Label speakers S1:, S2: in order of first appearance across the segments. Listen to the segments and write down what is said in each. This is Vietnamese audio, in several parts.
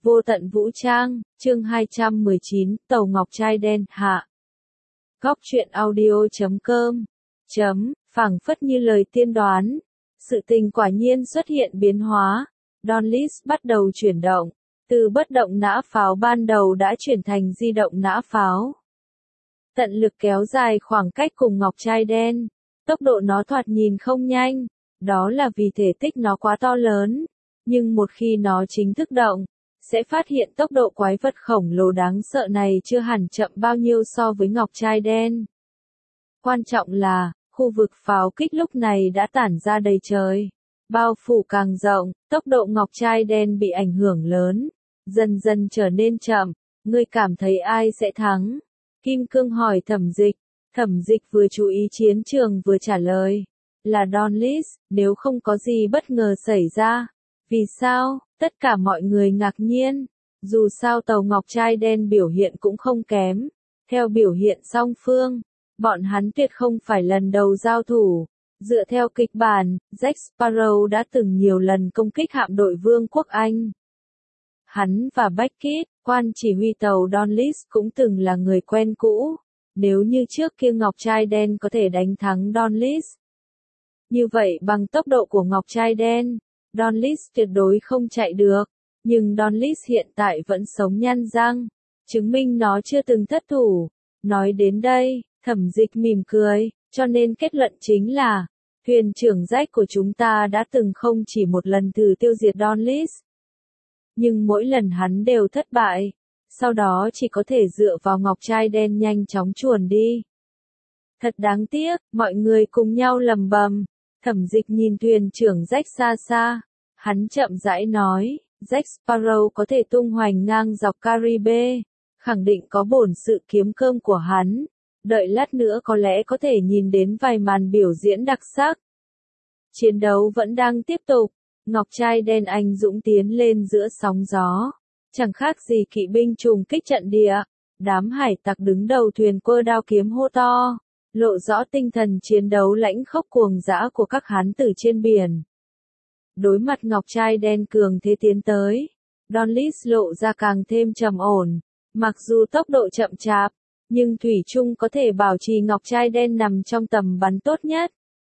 S1: Vô tận vũ trang, chương 219, Tàu Ngọc Trai Đen, hạ. Góc truyện audio.com phảng phất như lời tiên đoán. Sự tình quả nhiên xuất hiện biến hóa. Don List bắt đầu chuyển động. Từ bất động nã pháo ban đầu đã chuyển thành di động nã pháo. Tận lực kéo dài khoảng cách cùng Ngọc Trai Đen. Tốc độ nó thoạt nhìn không nhanh. Đó là vì thể tích nó quá to lớn. Nhưng một khi nó chính thức động, sẽ phát hiện tốc độ quái vật khổng lồ đáng sợ này chưa hẳn chậm bao nhiêu so với Ngọc Trai Đen. Quan trọng là, khu vực pháo kích lúc này đã tản ra đầy trời. Bao phủ càng rộng, tốc độ Ngọc Trai Đen bị ảnh hưởng lớn, dần dần trở nên chậm. Ngươi cảm thấy ai sẽ thắng? Kim Cương hỏi Thẩm Dịch. Thẩm Dịch vừa chú ý chiến trường vừa trả lời. Là Don List, nếu không có gì bất ngờ xảy ra. Vì sao? Tất cả mọi người ngạc nhiên. Dù sao tàu Ngọc Trai Đen biểu hiện cũng không kém. Theo biểu hiện song phương, bọn hắn tuyệt không phải lần đầu giao thủ. Dựa theo kịch bản, Jack Sparrow đã từng nhiều lần công kích hạm đội Vương quốc Anh. Hắn và Beckett, quan chỉ huy tàu Don List cũng từng là người quen cũ. Nếu như trước kia Ngọc Trai Đen có thể đánh thắng Don List, như vậy bằng tốc độ của Ngọc Trai Đen, Don List tuyệt đối không chạy được. Nhưng Don List hiện tại vẫn sống nhăn răng, chứng minh nó chưa từng thất thủ. Nói đến đây, Thẩm Dịch mỉm cười, cho nên kết luận chính là, thuyền trưởng Jack của chúng ta đã từng không chỉ một lần thử tiêu diệt Don List. Nhưng mỗi lần hắn đều thất bại, sau đó chỉ có thể dựa vào Ngọc Trai Đen nhanh chóng chuồn đi. Thật đáng tiếc, mọi người cùng nhau lầm bầm. Thẩm Dịch nhìn thuyền trưởng Jack xa xa. Hắn chậm rãi nói, Jack Sparrow có thể tung hoành ngang dọc Caribe, khẳng định có bổn sự kiếm cơm của hắn. Đợi lát nữa có lẽ có thể nhìn đến vài màn biểu diễn đặc sắc. Chiến đấu vẫn đang tiếp tục. Ngọc Trai Đen anh dũng tiến lên giữa sóng gió. Chẳng khác gì kỵ binh trùng kích trận địa. Đám hải tặc đứng đầu thuyền quơ đao kiếm hô to, lộ rõ tinh thần chiến đấu lãnh khốc cuồng dã của các hán tử trên biển. Đối mặt Ngọc Trai Đen cường thế tiến tới, Don List lộ ra càng thêm trầm ổn. Mặc dù tốc độ chậm chạp, nhưng thủy chung có thể bảo trì Ngọc Trai Đen nằm trong tầm bắn tốt nhất.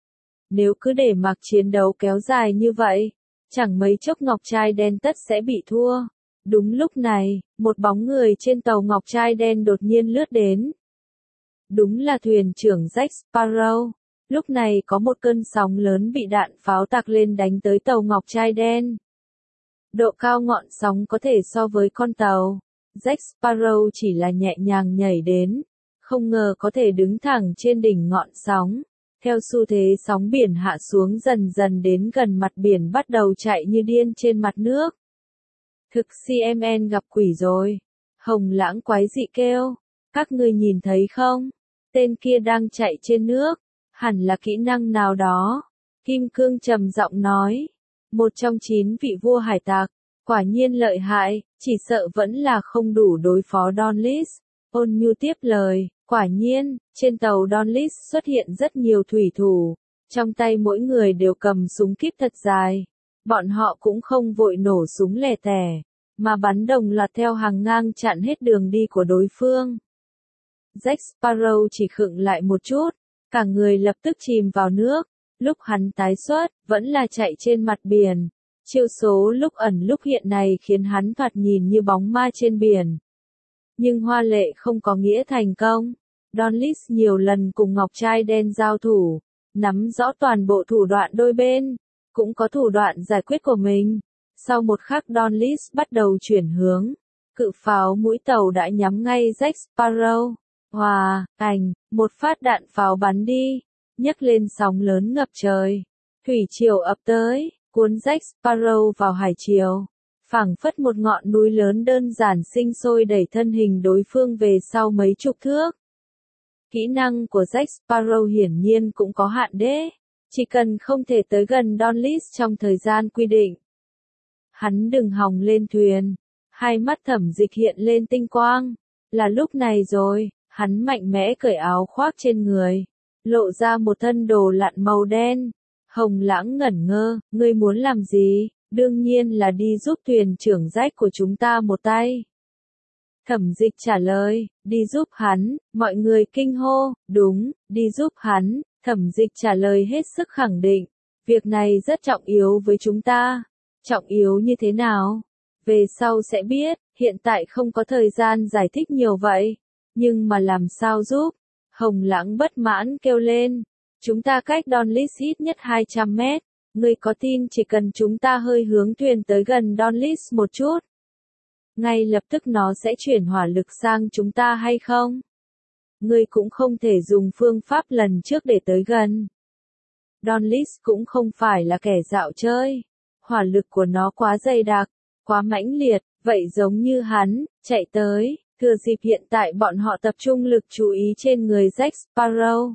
S1: Nếu cứ để mặc chiến đấu kéo dài như vậy, chẳng mấy chốc Ngọc Trai Đen tất sẽ bị thua. Đúng lúc này, một bóng người trên tàu Ngọc Trai Đen đột nhiên lướt đến. Đúng là thuyền trưởng Jack Sparrow. Lúc này có một cơn sóng lớn bị đạn pháo tạc lên đánh tới tàu Ngọc Trai Đen. Độ cao ngọn sóng có thể so với con tàu. Jack Sparrow chỉ là nhẹ nhàng nhảy đến, không ngờ có thể đứng thẳng trên đỉnh ngọn sóng. Theo xu thế sóng biển hạ xuống dần dần đến gần mặt biển bắt đầu chạy như điên trên mặt nước. Thực CMN gặp quỷ rồi. Hồng Lãng quái dị kêu. Các ngươi nhìn thấy không? Tên kia đang chạy trên nước. Hẳn là kỹ năng nào đó. Kim Cương trầm giọng nói. Một trong 9 vị vua hải tặc. Quả nhiên lợi hại, chỉ sợ vẫn là không đủ đối phó Don List. Ôn Nhu tiếp lời. Quả nhiên, trên tàu Don List xuất hiện rất nhiều thủy thủ. Trong tay mỗi người đều cầm súng kíp thật dài. Bọn họ cũng không vội nổ súng lẻ tẻ, mà bắn đồng loạt theo hàng ngang chặn hết đường đi của đối phương. Jack Sparrow chỉ khựng lại một chút, cả người lập tức chìm vào nước. Lúc hắn tái xuất, vẫn là chạy trên mặt biển. Chiêu số lúc ẩn lúc hiện này khiến hắn thoạt nhìn như bóng ma trên biển. Nhưng hoa lệ không có nghĩa thành công. Don List nhiều lần cùng Ngọc Trai Đen giao thủ, nắm rõ toàn bộ thủ đoạn đôi bên, cũng có thủ đoạn giải quyết của mình. Sau một khắc Don List bắt đầu chuyển hướng. Cự pháo mũi tàu đã nhắm ngay Jack Sparrow. Hòa, một phát đạn pháo bắn đi, nhấc lên sóng lớn ngập trời. Thủy triều ập tới, cuốn Jack Sparrow vào hải triều. Phảng phất một ngọn núi lớn đơn giản sinh sôi đẩy thân hình đối phương về sau mấy chục thước. Kỹ năng của Jack Sparrow hiển nhiên cũng có hạn đế. Chỉ cần không thể tới gần Don List trong thời gian quy định. Hắn đừng hòng lên thuyền. Hai mắt Thẩm Dịch hiện lên tinh quang. Là lúc này rồi, hắn mạnh mẽ cởi áo khoác trên người. Lộ ra một thân đồ lặn màu đen. Hồng Lãng ngẩn ngơ, ngươi muốn làm gì? đương nhiên là đi giúp thuyền trưởng Jack của chúng ta một tay. Thẩm Dịch trả lời, đi giúp hắn, mọi người kinh hô, đúng, đi giúp hắn, Thẩm Dịch trả lời hết sức khẳng định, việc này rất trọng yếu với chúng ta. Trọng yếu như thế nào? Về sau sẽ biết, hiện tại không có thời gian giải thích nhiều vậy. Nhưng mà làm sao giúp? Hồng Lãng bất mãn kêu lên, chúng ta cách Donlis ít nhất 200 mét, ngươi có tin chỉ cần chúng ta hơi hướng thuyền tới gần Donlis một chút, ngay lập tức nó sẽ chuyển hỏa lực sang chúng ta hay không? Ngươi cũng không thể dùng phương pháp lần trước để tới gần. Donlis cũng không phải là kẻ dạo chơi. Hỏa lực của nó quá dày đặc, quá mãnh liệt, vậy giống như hắn, chạy tới, thừa dịp hiện tại bọn họ tập trung lực chú ý trên người Jack Sparrow.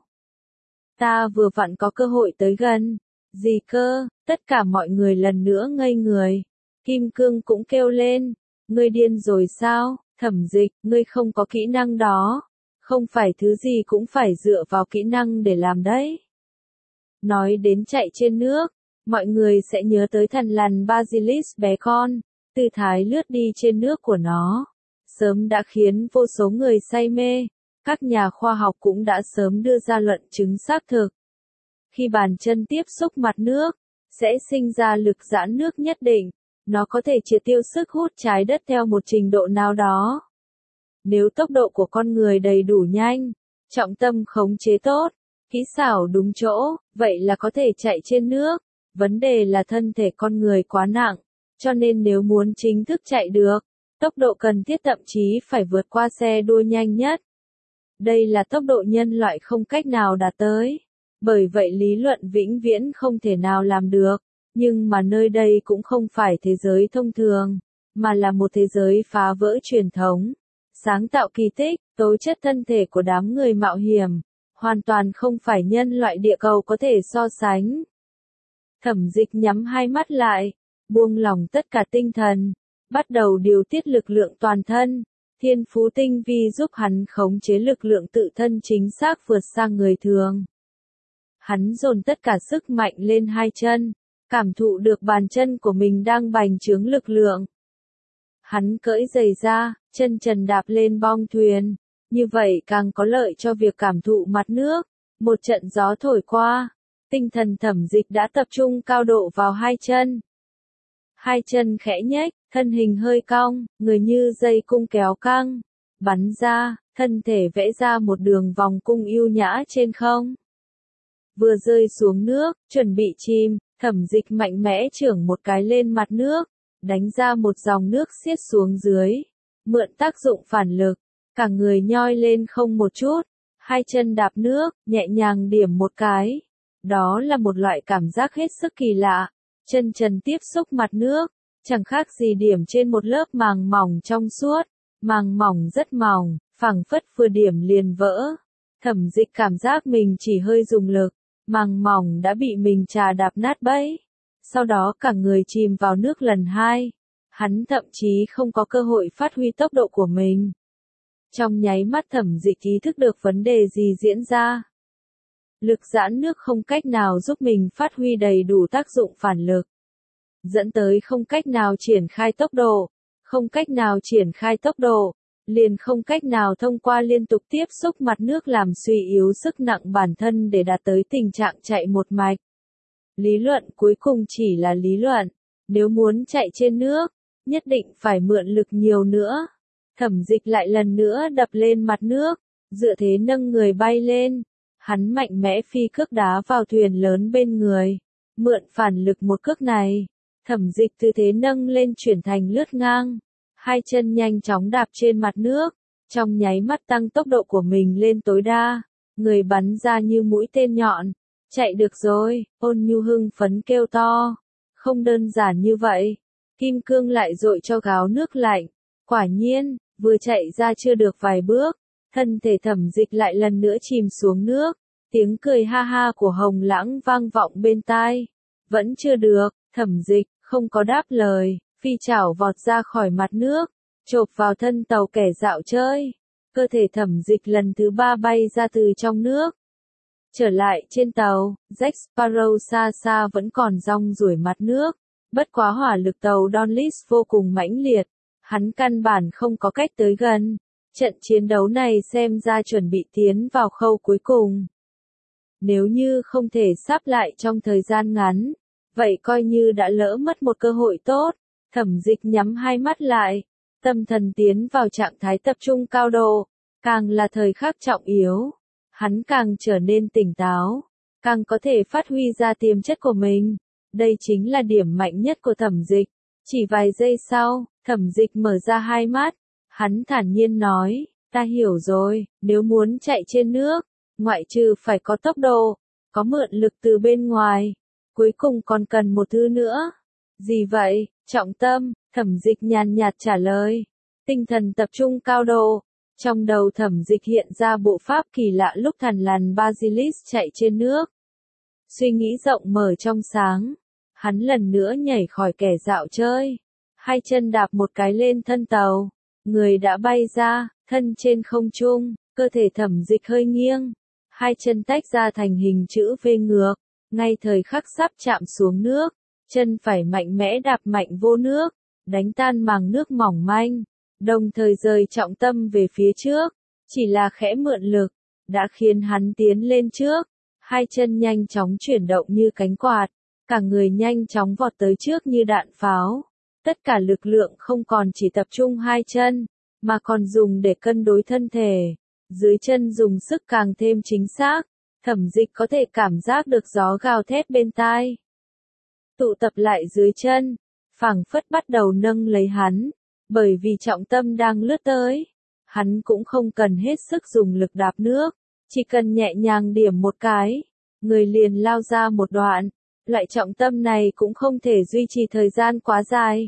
S1: Ta vừa vặn có cơ hội tới gần. Gì cơ? Tất cả mọi người lần nữa ngây người. Kim Cương cũng kêu lên. Ngươi điên rồi sao? Thẩm Dịch, ngươi không có kỹ năng đó. Không phải thứ gì cũng phải dựa vào kỹ năng để làm đấy. Nói đến chạy trên nước, mọi người sẽ nhớ tới thần lằn Basilisk bé con, tư thái lướt đi trên nước của nó. Sớm đã khiến vô số người say mê, các nhà khoa học cũng đã sớm đưa ra luận chứng xác thực. Khi bàn chân tiếp xúc mặt nước, sẽ sinh ra lực giãn nước nhất định, nó có thể triệt tiêu sức hút trái đất theo một trình độ nào đó. Nếu tốc độ của con người đầy đủ nhanh, trọng tâm khống chế tốt, kỹ xảo đúng chỗ, vậy là có thể chạy trên nước. Vấn đề là thân thể con người quá nặng, cho nên nếu muốn chính thức chạy được, tốc độ cần thiết thậm chí phải vượt qua xe đua nhanh nhất. Đây là tốc độ nhân loại không cách nào đạt tới. Bởi vậy lý luận vĩnh viễn không thể nào làm được. Nhưng mà nơi đây cũng không phải thế giới thông thường, mà là một thế giới phá vỡ truyền thống. Sáng tạo kỳ tích, tố chất thân thể của đám người mạo hiểm, hoàn toàn không phải nhân loại địa cầu có thể so sánh. Thẩm Dịch nhắm hai mắt lại, buông lỏng tất cả tinh thần, bắt đầu điều tiết lực lượng toàn thân. Thiên phú tinh vi giúp hắn khống chế lực lượng tự thân chính xác vượt sang người thường. Hắn dồn tất cả sức mạnh lên hai chân, cảm thụ được bàn chân của mình đang bành trướng lực lượng. Hắn cởi giày ra, chân trần đạp lên bong thuyền, như vậy càng có lợi cho việc cảm thụ mặt nước. Một trận gió thổi qua, tinh thần Thẩm Dịch đã tập trung cao độ vào hai chân. Hai chân khẽ nhếch, thân hình hơi cong, người như dây cung kéo căng, bắn ra, thân thể vẽ ra một đường vòng cung yêu nhã trên không. Vừa rơi xuống nước, chuẩn bị chìm, Thẩm Dịch mạnh mẽ chưởng một cái lên mặt nước, đánh ra một dòng nước xiết xuống dưới, mượn tác dụng phản lực, cả người nhoi lên không một chút, hai chân đạp nước, nhẹ nhàng điểm một cái. Đó là một loại cảm giác hết sức kỳ lạ, chân trần tiếp xúc mặt nước, chẳng khác gì điểm trên một lớp màng mỏng trong suốt, màng mỏng rất mỏng, phảng phất vừa điểm liền vỡ. Thẩm Dịch cảm giác mình chỉ hơi dùng lực, màng mỏng đã bị mình trà đạp nát bấy. Sau đó cả người chìm vào nước lần hai. Hắn thậm chí không có cơ hội phát huy tốc độ của mình. Trong nháy mắt Thẩm Dịch ý thức được vấn đề gì diễn ra. Lực giãn nước không cách nào giúp mình phát huy đầy đủ tác dụng phản lực. Dẫn tới không cách nào triển khai tốc độ. Không cách nào triển khai tốc độ, liền không cách nào thông qua liên tục tiếp xúc mặt nước làm suy yếu sức nặng bản thân để đạt tới tình trạng chạy một mạch. Lý luận cuối cùng chỉ là lý luận, nếu muốn chạy trên nước, nhất định phải mượn lực nhiều nữa. Thẩm Dịch lại lần nữa đập lên mặt nước, dựa thế nâng người bay lên. Hắn mạnh mẽ phi cước đá vào thuyền lớn bên người, mượn phản lực một cước này. Thẩm Dịch tư thế nâng lên chuyển thành lướt ngang, hai chân nhanh chóng đạp trên mặt nước, trong nháy mắt tăng tốc độ của mình lên tối đa, người bắn ra như mũi tên nhọn. Chạy được rồi, Ôn Nhu hưng phấn kêu to. Không đơn giản như vậy, Kim Cương lại dội cho gáo nước lạnh. Quả nhiên, vừa chạy ra chưa được vài bước, thân thể Thẩm Dịch lại lần nữa chìm xuống nước. Tiếng cười ha ha của Hồng Lãng vang vọng bên tai. Vẫn chưa được, Thẩm Dịch không có đáp lời, phi chảo vọt ra khỏi mặt nước, chộp vào thân tàu kẻ dạo chơi. Cơ thể Thẩm Dịch lần thứ ba bay ra từ trong nước. Trở lại trên tàu, Jack Sparrow xa xa vẫn còn rong ruổi mặt nước, Bất quá hỏa lực tàu Donlis vô cùng mãnh liệt, hắn căn bản không có cách tới gần. Trận chiến đấu này xem ra chuẩn bị tiến vào khâu cuối cùng. Nếu như không thể sáp lại trong thời gian ngắn, vậy coi như đã lỡ mất một cơ hội tốt. Thẩm Dịch nhắm hai mắt lại, tâm thần tiến vào trạng thái tập trung cao độ, càng là thời khắc trọng yếu, hắn càng trở nên tỉnh táo, càng có thể phát huy ra tiềm chất của mình. Đây chính là điểm mạnh nhất của Thẩm Dịch. Chỉ vài giây sau, Thẩm Dịch mở ra hai mắt, hắn thản nhiên nói, ta hiểu rồi, nếu muốn chạy trên nước, ngoại trừ phải có tốc độ, có mượn lực từ bên ngoài, cuối cùng còn cần một thứ nữa. Gì vậy? Trọng tâm, Thẩm Dịch nhàn nhạt trả lời. Tinh thần tập trung cao độ. Trong đầu Thẩm Dịch hiện ra bộ pháp kỳ lạ lúc thằn lằn Basilisk chạy trên nước. Suy nghĩ rộng mở trong sáng. Hắn lần nữa nhảy khỏi kẻ dạo chơi. Hai chân đạp một cái lên thân tàu. Người đã bay ra, thân trên không trung, cơ thể Thẩm Dịch hơi nghiêng. Hai chân tách ra thành hình chữ V ngược. Ngay thời khắc sắp chạm xuống nước, chân phải mạnh mẽ đạp mạnh vô nước, đánh tan màng nước mỏng manh, đồng thời rời trọng tâm về phía trước, chỉ là khẽ mượn lực, đã khiến hắn tiến lên trước, hai chân nhanh chóng chuyển động như cánh quạt, cả người nhanh chóng vọt tới trước như đạn pháo. Tất cả lực lượng không còn chỉ tập trung hai chân, mà còn dùng để cân đối thân thể, dưới chân dùng sức càng thêm chính xác. Thẩm Dịch có thể cảm giác được gió gào thét bên tai. Tụ tập lại dưới chân, phảng phất bắt đầu nâng lấy hắn, bởi vì trọng tâm đang lướt tới. Hắn cũng không cần hết sức dùng lực đạp nước, chỉ cần nhẹ nhàng điểm một cái, người liền lao ra một đoạn. Loại trọng tâm này cũng không thể duy trì thời gian quá dài,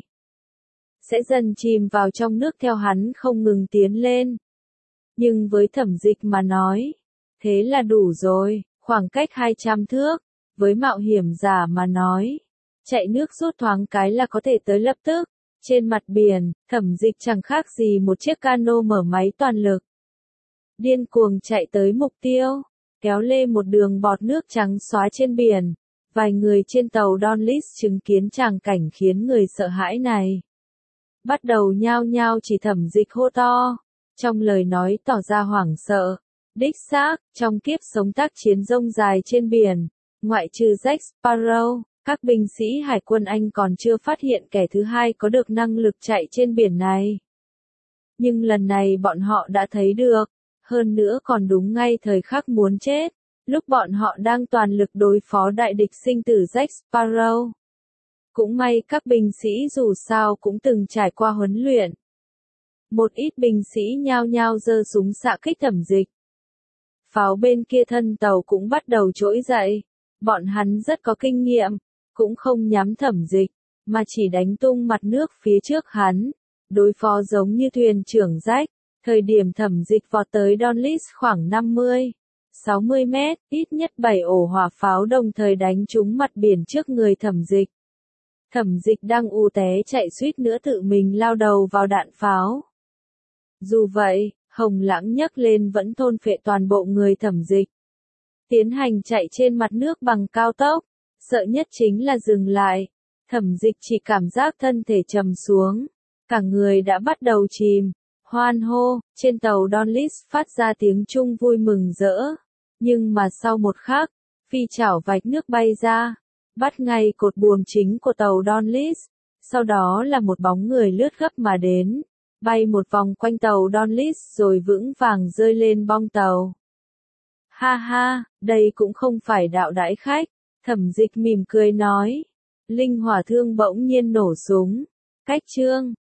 S1: sẽ dần chìm vào trong nước theo hắn không ngừng tiến lên. Nhưng với Thẩm Dịch mà nói, thế là đủ rồi, khoảng cách 200 thước, với mạo hiểm giả mà nói, chạy nước rút thoáng cái là có thể tới lập tức. Trên mặt biển, Thẩm Dịch chẳng khác gì một chiếc cano mở máy toàn lực. Điên cuồng chạy tới mục tiêu, kéo lê một đường bọt nước trắng xóa trên biển. Vài người trên tàu Donlis chứng kiến tràng cảnh khiến người sợ hãi này. Bắt đầu nhao nhao chỉ Thẩm Dịch hô to, trong lời nói tỏ ra hoảng sợ. Đích xác, trong kiếp sống tác chiến rông dài trên biển, ngoại trừ Jack Sparrow, các binh sĩ hải quân Anh còn chưa phát hiện kẻ thứ hai có được năng lực chạy trên biển này. Nhưng lần này bọn họ đã thấy được, hơn nữa còn đúng ngay thời khắc muốn chết, lúc bọn họ đang toàn lực đối phó đại địch sinh tử Jack Sparrow. Cũng may các binh sĩ dù sao cũng từng trải qua huấn luyện. Một ít binh sĩ nhao nhao giơ súng xạ kích Thẩm Dịch. Pháo bên kia thân tàu cũng bắt đầu trỗi dậy. Bọn hắn rất có kinh nghiệm, cũng không nhắm Thẩm Dịch, mà chỉ đánh tung mặt nước phía trước hắn, đối phó giống như thuyền trưởng Jack. Thời điểm Thẩm Dịch vọt tới Donlis khoảng 50-60 mét, ít nhất 7 ổ hỏa pháo đồng thời đánh trúng mặt biển trước người Thẩm Dịch. Thẩm Dịch đang u té chạy suýt nữa tự mình lao đầu vào đạn pháo. Dù vậy, Hồng Lãng nhấc lên vẫn thôn phệ toàn bộ người Thẩm Dịch. Tiến hành chạy trên mặt nước bằng cao tốc, sợ nhất chính là dừng lại. Thẩm Dịch chỉ cảm giác thân thể trầm xuống, cả người đã bắt đầu chìm. Hoan hô, trên tàu Donlis phát ra tiếng chung vui mừng rỡ. Nhưng mà sau một khắc, phi chảo vạch nước bay ra, bắt ngay cột buồm chính của tàu Donlis. Sau đó là một bóng người lướt gấp mà đến, bay một vòng quanh tàu Donlis rồi vững vàng rơi lên bong tàu. Ha ha, đây cũng không phải đạo đãi khách, Thẩm Dịch mỉm cười nói. Linh hỏa thương bỗng nhiên nổ súng. Cách chương